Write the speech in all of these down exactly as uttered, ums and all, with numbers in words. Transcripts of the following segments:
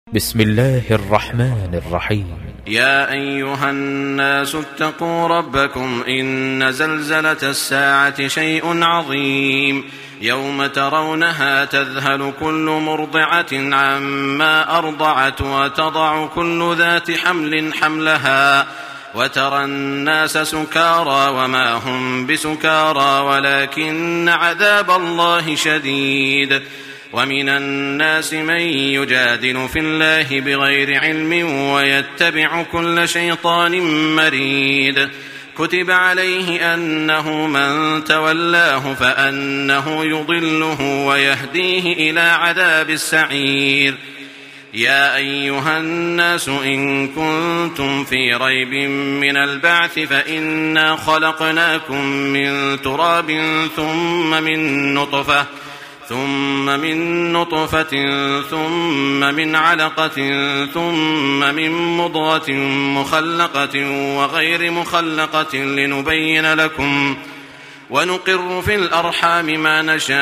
بسم الله الرحمن الرحيم. يا أيها الناس اتقوا ربكم إن زلزلة الساعة شيء عظيم يوم ترونها تذهل كل مرضعة عما أرضعت وتضع كل ذات حمل حملها وترى الناس سكارى وما هم بسكارى ولكن عذاب الله شديد. ومن الناس من يجادل في الله بغير علم ويتبع كل شيطان مريد. كتب عليه أنه من تولاه فأنه يضله ويهديه إلى عذاب السعير. يا أيها الناس إن كنتم في ريب من البعث فإنا خلقناكم من تراب ثم من نطفة ثم من نطفة ثم من علقة ثم من مضغة مخلقة وغير مخلقة لنبين لكم ونقر في الأرحام ما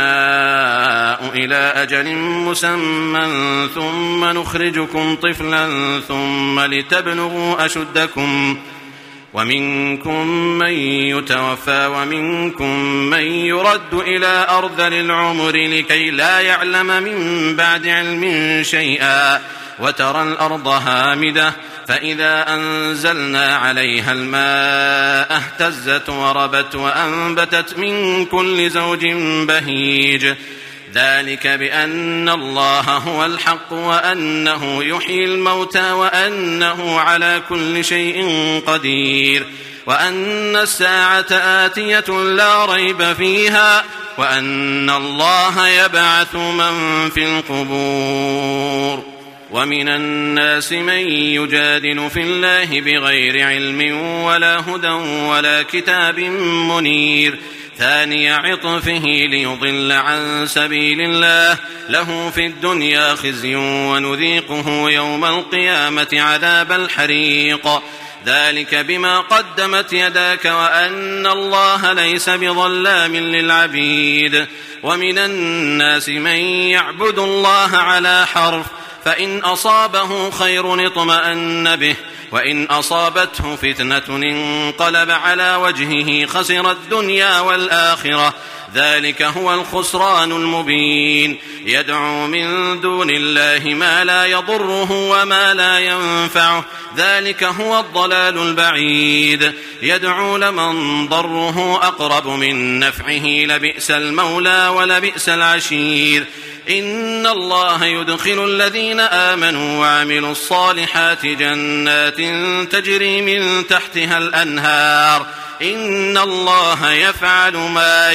نشاء إلى أجل مسمى ثم نخرجكم طفلا ثم لتبلغوا أشدكم ومنكم من يتوفى ومنكم من يرد إلى أرذل العمر لكي لا يعلم من بعد علم شيئا. وترى الأرض هامدة فإذا أنزلنا عليها الماء اهتزت وربت وأنبتت من كل زوج بهيج. ذلك بأن الله هو الحق وأنه يحيي الموتى وأنه على كل شيء قدير وأن الساعة آتية لا ريب فيها وأن الله يبعث من في القبور. ومن الناس من يجادل في الله بغير علم ولا هدى ولا كتاب منير. ثاني عطفه ليضل عن سبيل الله له في الدنيا خزي ونذيقه يوم القيامة عذاب الحريق. ذلك بما قدمت يداك وأن الله ليس بظلام للعبيد. ومن الناس من يعبد الله على حرف فإن أصابه خير اطمأن به وإن أصابته فتنة انقلب على وجهه خسر الدنيا والآخرة. ذلك هو الخسران المبين. يدعو من دون الله ما لا يضره وما لا ينفعه ذلك هو الضلال البعيد. يدعو لمن ضره أقرب من نفعه لبئس المولى ولبئس العشير. إن الله يدخل الذين آمنوا وعملوا الصالحات جنات تجري من تحتها الأنهار إن الله يفعل ما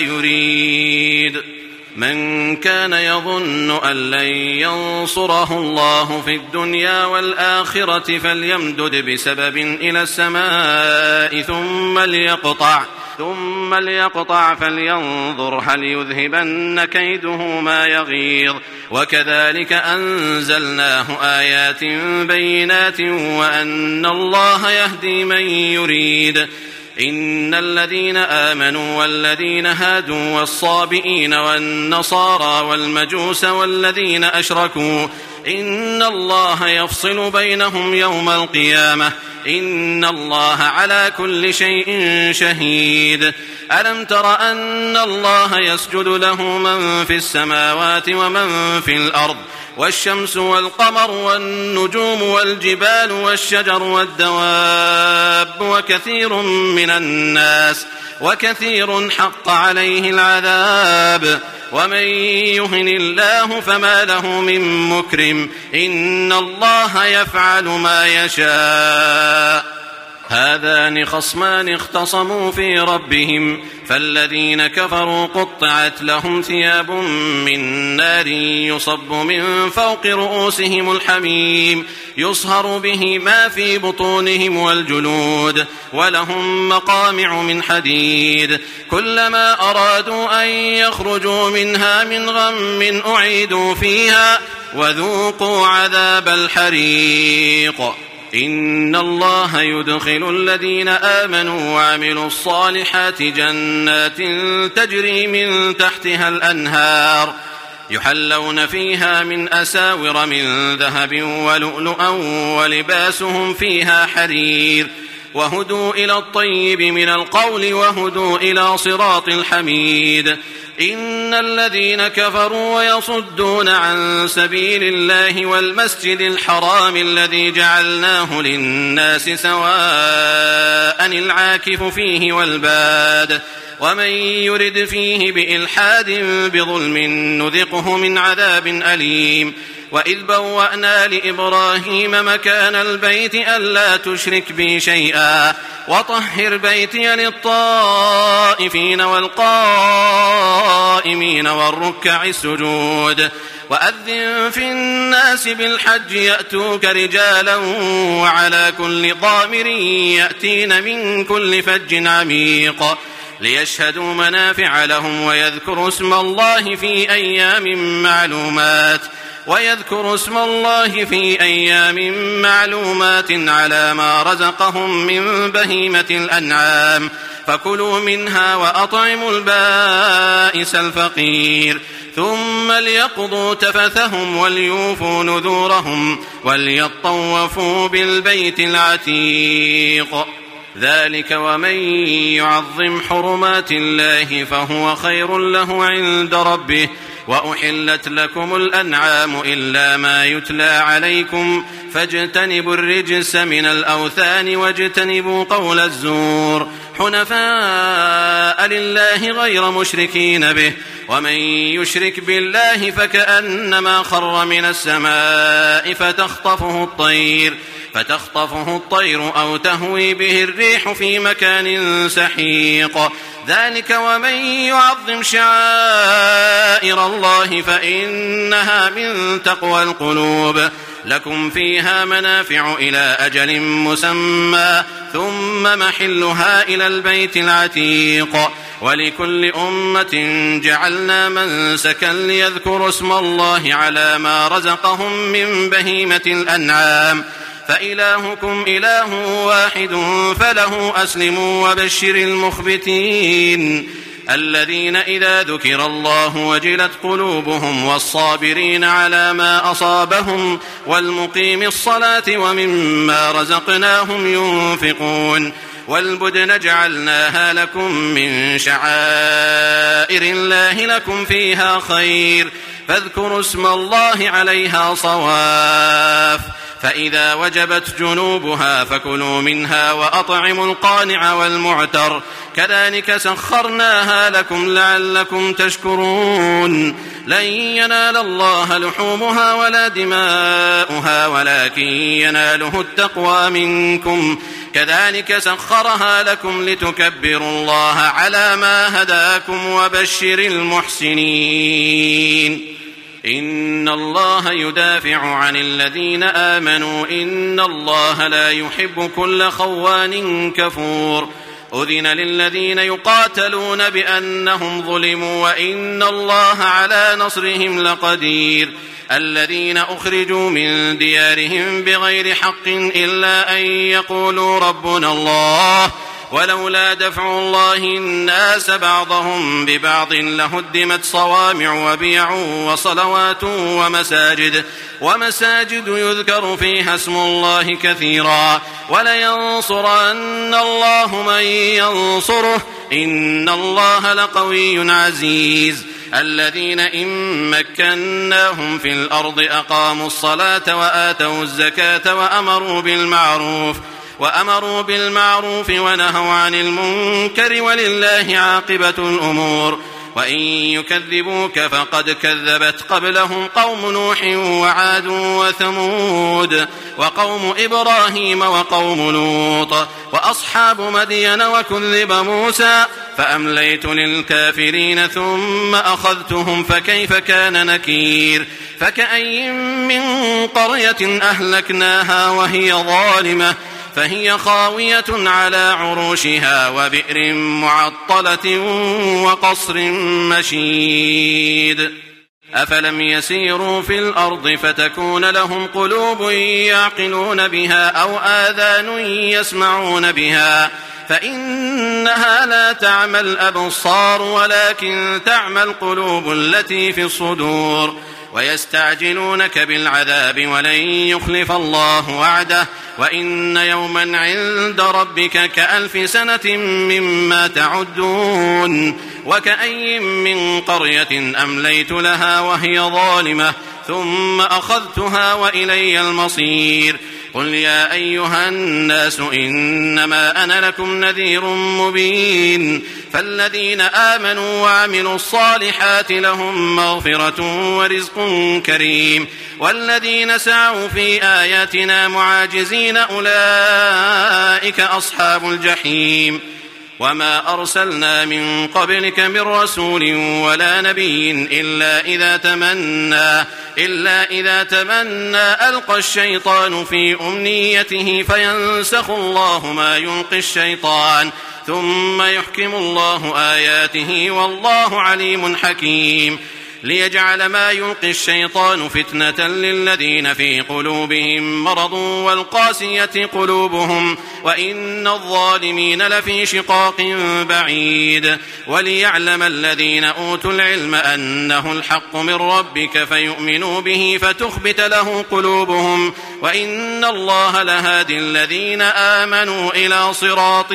يريد. من كان يظن أن لن ينصره الله في الدنيا والآخرة فليمدد بسبب إلى السماء ثم ليقطع ثم ليقطع فلينظر هل يذهبن كيده ما يغيظ. وكذلك أنزلناه آيات بينات وأن الله يهدي من يريد. إن الذين آمنوا والذين هادوا والصابئين والنصارى والمجوس والذين أشركوا إن الله يفصل بينهم يوم القيامة إن الله على كل شيء شهيد. ألم تر أن الله يسجد له من في السماوات ومن في الأرض والشمس والقمر والنجوم والجبال والشجر والدواب وكثير من الناس وكثير حق عليه العذاب. ومن يهن الله فما له من مكرم إن الله يفعل ما يشاء. هذان خصمان اختصموا في ربهم فالذين كفروا قطعت لهم ثياب من نار يصب من فوق رؤوسهم الحميم يصهر به ما في بطونهم والجلود ولهم مقامع من حديد كلما أرادوا أن يخرجوا منها من غم أعيدوا فيها وذوقوا عذاب الحريق. إن الله يدخل الذين آمنوا وعملوا الصالحات جنات تجري من تحتها الأنهار يحلون فيها من أساور من ذهب ولؤلؤا ولباسهم فيها حرير وهدوا إلى الطيب من القول وهدوا إلى صراط الحميد. إن الذين كفروا ويصدون عن سبيل الله والمسجد الحرام الذي جعلناه للناس سواء العاكف فيه والباد ومن يرد فيه بإلحاد بظلم نذقه من عذاب أليم. وإذ بوأنا لإبراهيم مكان البيت ألا تشرك بي شيئا وطهر بيتي للطائفين والقائمين والركع السجود وأذن في الناس بالحج يأتوك رجالا وعلى كل ضامر يأتين من كل فج عميق ليشهدوا منافع لهم ويذكروا اسم الله في أيام معلومات ويذكروا اسم الله في أيام معلومات على ما رزقهم من بهيمة الأنعام فكلوا منها وأطعموا البائس الفقير ثم ليقضوا تفثهم وليوفوا نذورهم وليطوفوا بالبيت العتيق. ذلك ومن يعظم حرمات الله فهو خير له عند ربه. وأحلت لكم الأنعام إلا ما يتلى عليكم فاجتنبوا الرجس من الأوثان واجتنبوا قول الزور حنفاء لله غير مشركين به ومن يشرك بالله فكأنما خر من السماء فتخطفه الطير فتخطفه الطير أو تهوي به الريح في مكان سحيق. ذلك ومن يعظم شعائر الله فإنها من تقوى القلوب. لكم فيها منافع إلى أجل مسمى ثم محلها إلى البيت العتيق. ولكل أمة جعلنا منسكا ليذكروا اسم الله على ما رزقهم من بهيمة الأنعام فإلهكم إله واحد فله أسلموا وبشر المخبتين الذين إذا ذكر الله وجلت قلوبهم والصابرين على ما أصابهم والمقيم الصلاة ومما رزقناهم ينفقون. والبدن جعلناها لكم من شعائر الله لكم فيها خير فاذكروا اسم الله عليها صواف فإذا وجبت جنوبها فكلوا منها وأطعموا القانع والمعتر كذلك سخرناها لكم لعلكم تشكرون. لن ينال الله لحومها ولا دماؤها ولكن يناله التقوى منكم كذلك سخرها لكم لتكبروا الله على ما هداكم وبشر المحسنين. إن الله يدافع عن الذين آمنوا إن الله لا يحب كل خوان كفور. أذن للذين يقاتلون بأنهم ظلموا وإن الله على نصرهم لقدير. الذين أخرجوا من ديارهم بغير حق إلا أن يقولوا ربنا الله ولولا دفع الله الناس بعضهم ببعض لهدمت صوامع وبيع وصلوات ومساجد ومساجد يذكر فيها اسم الله كثيرا ولينصرن الله من ينصره إن الله لقوي عزيز. الذين إن مكناهم في الأرض أقاموا الصلاة وآتوا الزكاة وأمروا بالمعروف وأمروا بالمعروف ونهوا عن المنكر ولله عاقبة الأمور. وإن يكذبوك فقد كذبت قبلهم قوم نوح وعاد وثمود وقوم إبراهيم وقوم لوط وأصحاب مدين وكذب موسى فأمليت للكافرين ثم أخذتهم فكيف كان نكير. فكأي من قرية أهلكناها وهي ظالمة فهي خاوية على عروشها وبئر معطلة وقصر مشيد. أفلم يسيروا في الأرض فتكون لهم قلوب يعقلون بها أو آذان يسمعون بها فإنها لا تعمى الأبصار ولكن تعمى القلوب التي في الصدور. ويستعجلونك بالعذاب ولن يخلف الله وعده وإن يوما عند ربك كألف سنة مما تعدون. وكأي من قرية أمليت لها وهي ظالمة ثم أخذتها وإلي المصير. قل يا أيها الناس إنما أنا لكم نذير مبين. فالذين آمنوا وعملوا الصالحات لهم مغفرة ورزق كريم والذين سعوا في آياتنا معاجزين أولئك أصحاب الجحيم. وما أرسلنا من قبلك من رسول ولا نبي إلا إذا تمنى إلا إذا تمنى ألقى الشيطان في أمنيته فينسخ الله ما يلقي الشيطان ثم يحكم الله آياته والله عليم حكيم. ليجعل ما يلقي الشيطان فتنة للذين في قلوبهم مرض والقاسية قلوبهم وإن الظالمين لفي شقاق بعيد. وليعلم الذين أوتوا العلم أنه الحق من ربك فيؤمنوا به فتخبت له قلوبهم وإن الله لهادي الذين آمنوا إلى صراط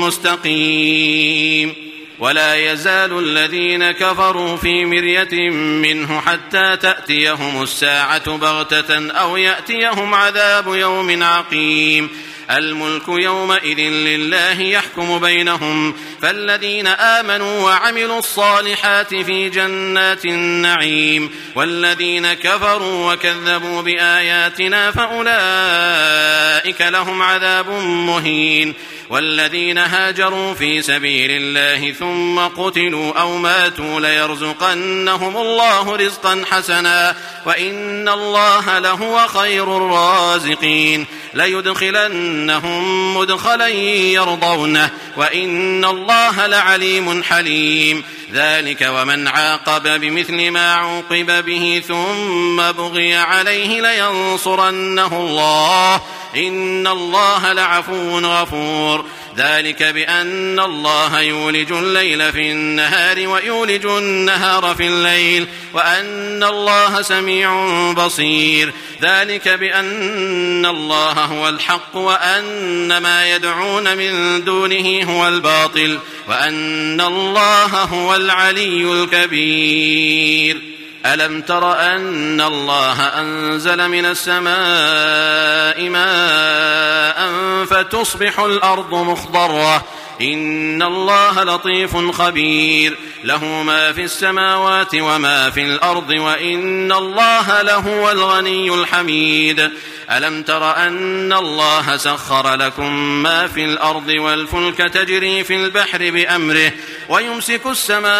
مستقيم. ولا يزال الذين كفروا في مرية منه حتى تأتيهم الساعة بغتة أو يأتيهم عذاب يوم عقيم. الملك يومئذ لله يحكم بينهم فالذين آمنوا وعملوا الصالحات في جنات النعيم والذين كفروا وكذبوا بآياتنا فأولئك لهم عذاب مهين. والذين هاجروا في سبيل الله ثم قتلوا أو ماتوا ليرزقنهم الله رزقا حسنا وإن الله لهو خير الرازقين. ليدخلنهم مدخلا يرضونه وإن الله لعليم حليم. ذلك ومن عاقب بمثل ما عوقب به ثم بغي عليه لينصرنه الله إن الله لعفو غفور. ذلك بأن الله يولج الليل في النهار ويولج النهار في الليل وأن الله سميع بصير. ذلك بأن الله هو الحق وأن ما يدعون من دونه هو الباطل وأن الله هو العلي الكبير. ألم تر أن الله أنزل من السماء ماء فتصبح الأرض مخضرة إن الله لطيف خبير. له ما في السماوات وما في الأرض وإن الله لهو الغني الحميد. ألم تر أن الله سخر لكم ما في الأرض والفلك تجري في البحر بأمره ويمسك السماء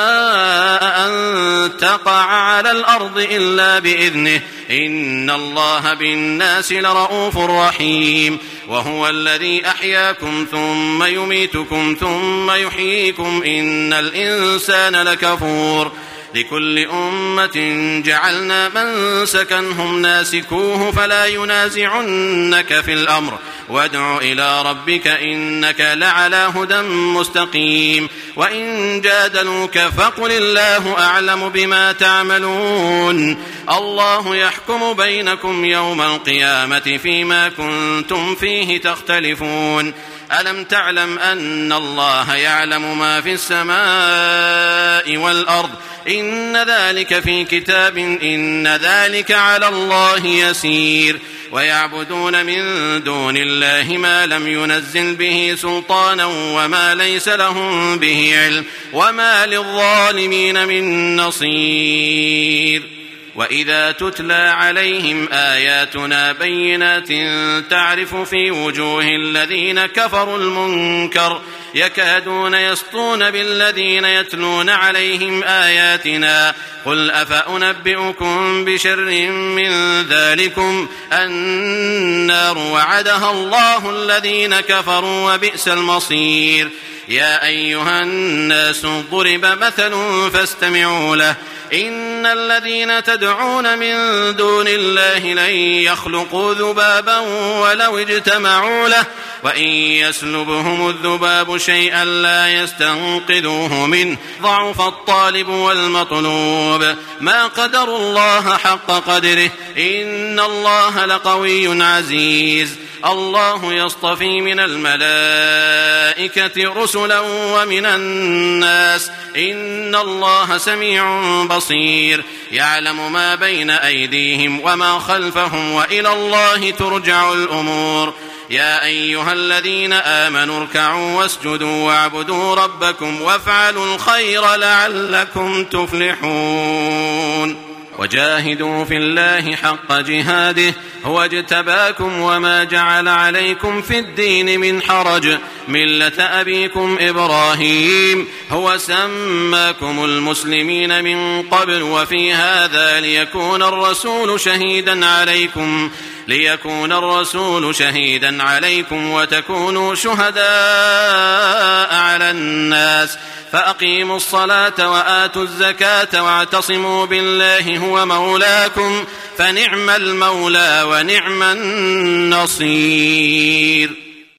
أن تقع على الأرض إلا بإذنه إن الله بالناس لرؤوف رحيم. وهو الذي أحياكم ثم يميتكم ثم يحييكم إن الإنسان لكفور. لكل أمة جعلنا منسكا هم ناسكوه فلا ينازعنك في الأمر وادع إلى ربك إنك لعلى هدى مستقيم. وإن جادلوك فقل الله أعلم بما تعملون الله يحكم بينكم يوم القيامة فيما كنتم فيه تختلفون. ألم تعلم أن الله يعلم ما في السماء والأرض إن ذلك في كتاب إن ذلك على الله يسير. ويعبدون من دون الله ما لم ينزل به سلطانا وما ليس لهم به علم وما للظالمين من نصير. وإذا تتلى عليهم آياتنا بينات تعرف في وجوه الذين كفروا المنكر يكادون يسطون بالذين يتلون عليهم آياتنا قل أفأنبئكم بشر من ذلكم النار وعدها الله الذين كفروا وبئس المصير. يا أيها الناس ضرب مثل فاستمعوا له إن الذين تدعون من دون الله لن يخلقوا ذبابا ولو اجتمعوا له وإن يسلبهم الذباب شيئا لا يستنقذوه منه ضعف الطالب والمطلوب ما قدر الله حق قدره إن الله لقوي عزيز الله يصطفي من الملائكة رسلا ومن الناس إن الله سميع بصير يعلم ما بين أيديهم وما خلفهم وإلى الله ترجع الأمور يا أيها الذين آمنوا اركعوا واسجدوا واعبدوا ربكم وافعلوا الخير لعلكم تفلحون وجاهدوا في الله حق جهاده هو اجتباكم وما جعل عليكم في الدين من حرج ملة أبيكم إبراهيم هو سماكم المسلمين من قبل وفي هذا ليكون الرسول شهيدا عليكم ليكون الرسول شهيدا عليكم وتكونوا شهداء على الناس فأقيموا الصلاة وآتوا الزكاة واعتصموا بالله هو مولاكم فنعم المولى ونعم النصير.